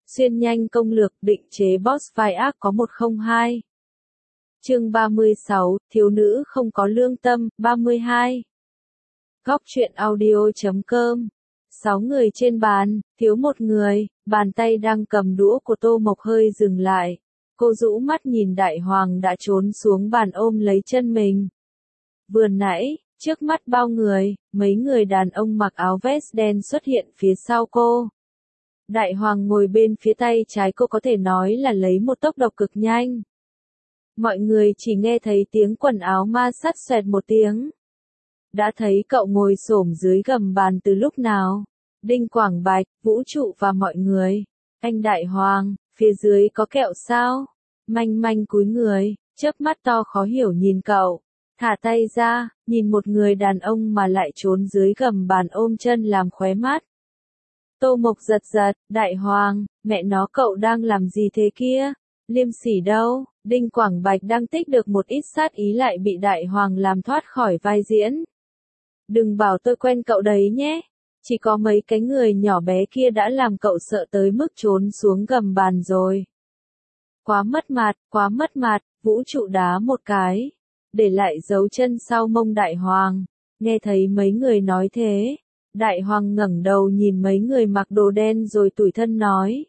Xuyên nhanh công lược định chế boss vai ác có 102. Chương 36, thiếu nữ không có lương tâm, 32. Góc truyện audio.com. 6 người trên bàn, thiếu một người, bàn tay đang cầm đũa của Tô Mộc hơi dừng lại. Cô rũ mắt nhìn Đại Hoàng đã trốn xuống bàn ôm lấy chân mình. Vừa nãy, trước mắt bao người, mấy người đàn ông mặc áo vest đen xuất hiện phía sau cô. Đại Hoàng ngồi bên phía tay trái cô có thể nói là lấy một tốc độ cực nhanh. Mọi người chỉ nghe thấy tiếng quần áo ma sát xoẹt một tiếng. Đã thấy cậu ngồi xổm dưới gầm bàn từ lúc nào? Đinh Quảng Bạch, Vũ Trụ và mọi người. Anh Đại Hoàng, phía dưới có kẹo sao? Manh manh cúi người, chớp mắt to khó hiểu nhìn cậu. Thả tay ra, nhìn một người đàn ông mà lại trốn dưới gầm bàn ôm chân làm khóe mắt. Tô Mộc giật giật, Đại Hoàng, mẹ nó cậu đang làm gì thế kia? Liêm sỉ đâu? Đinh Quảng Bạch đang tích được một ít sát ý lại bị Đại Hoàng làm thoát khỏi vai diễn. Đừng bảo tôi quen cậu đấy nhé. Chỉ có mấy cái người nhỏ bé kia đã làm cậu sợ tới mức trốn xuống gầm bàn rồi. Quá mất mặt, Vũ Trụ đá một cái. Để lại dấu chân sau mông Đại Hoàng. Nghe thấy mấy người nói thế. Đại Hoàng ngẩng đầu nhìn mấy người mặc đồ đen rồi tủi thân nói.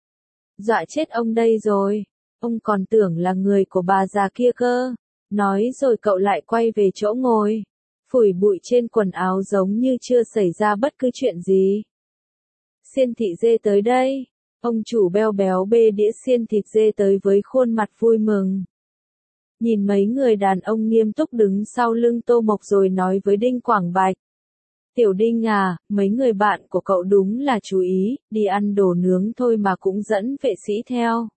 Dọa chết ông đây rồi. Ông còn tưởng là người của bà già kia cơ. Nói rồi cậu lại quay về chỗ ngồi. Phủi bụi trên quần áo giống như chưa xảy ra bất cứ chuyện gì. Xiên thị dê tới đây. Ông chủ beo béo bê đĩa xiên thịt dê tới với khuôn mặt vui mừng. Nhìn mấy người đàn ông nghiêm túc đứng sau lưng Tô Mộc rồi nói với Đinh Quảng Bạch. Tiểu Đinh à, mấy người bạn của cậu đúng là chú ý, đi ăn đồ nướng thôi mà cũng dẫn vệ sĩ theo.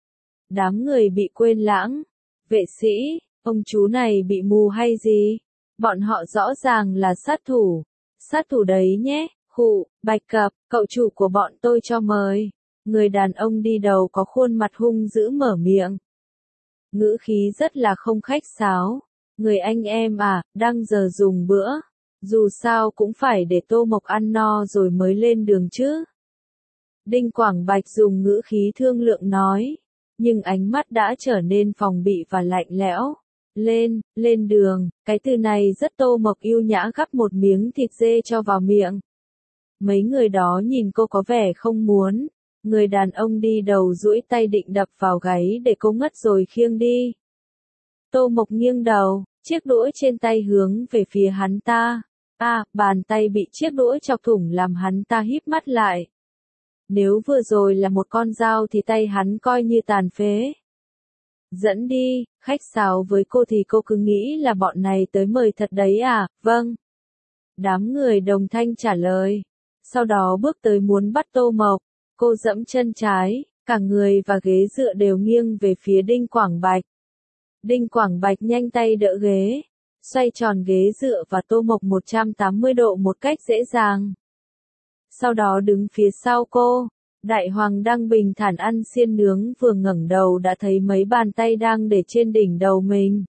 Đám người bị quên lãng. Vệ sĩ, ông chú này bị mù hay gì? Bọn họ rõ ràng là sát thủ. Sát thủ đấy nhé, khụ, Bạch Cập, cậu chủ của bọn tôi cho mời. Người đàn ông đi đầu có khuôn mặt hung dữ mở miệng. Ngữ khí rất là không khách sáo. Người anh em à, đang giờ dùng bữa. Dù sao cũng phải để Tô Mộc ăn no rồi mới lên đường chứ. Đinh Quảng Bạch dùng ngữ khí thương lượng nói. Nhưng ánh mắt đã trở nên phòng bị và lạnh lẽo. Lên đường, cái từ này rất Tô Mộc yêu nhã gắp một miếng thịt dê cho vào miệng. Mấy người đó nhìn cô có vẻ không muốn. Người đàn ông đi đầu duỗi tay định đập vào gáy để cô ngất rồi khiêng đi. Tô Mộc nghiêng đầu, chiếc đũa trên tay hướng về phía hắn ta. Bàn tay bị chiếc đũa chọc thủng làm hắn ta híp mắt lại. Nếu vừa rồi là một con dao thì tay hắn coi như tàn phế. Dẫn đi, khách sáo với cô thì cô cứ nghĩ là bọn này tới mời thật đấy à? Vâng. Đám người đồng thanh trả lời. Sau đó bước tới muốn bắt Tô Mộc. Cô giẫm chân trái, cả người và ghế dựa đều nghiêng về phía Đinh Quảng Bạch. Đinh Quảng Bạch nhanh tay đỡ ghế, xoay tròn ghế dựa và Tô Mộc 180 độ một cách dễ dàng. Sau đó đứng phía sau cô, Đại Hoàng đang bình thản ăn xiên nướng vừa ngẩng đầu đã thấy mấy bàn tay đang để trên đỉnh đầu mình.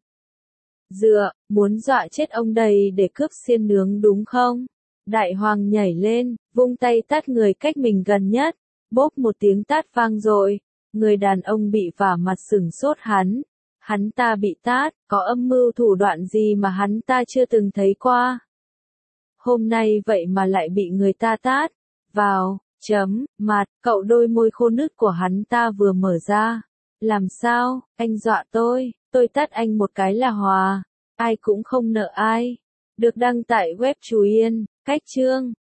Dựa, muốn dọa chết ông đây để cướp xiên nướng đúng không? Đại Hoàng nhảy lên, vung tay tát người cách mình gần nhất. Bốp một tiếng tát vang dội, người đàn ông bị vả mặt sửng sốt hắn ta bị tát, có âm mưu thủ đoạn gì mà hắn ta chưa từng thấy qua. Hôm nay vậy mà lại bị người ta tát, vào, mặt, cậu đôi môi khô nứt của hắn ta vừa mở ra. Làm sao, anh dọa tôi tát anh một cái là hòa, ai cũng không nợ ai. Được đăng tại web Chú Yên, cách chương.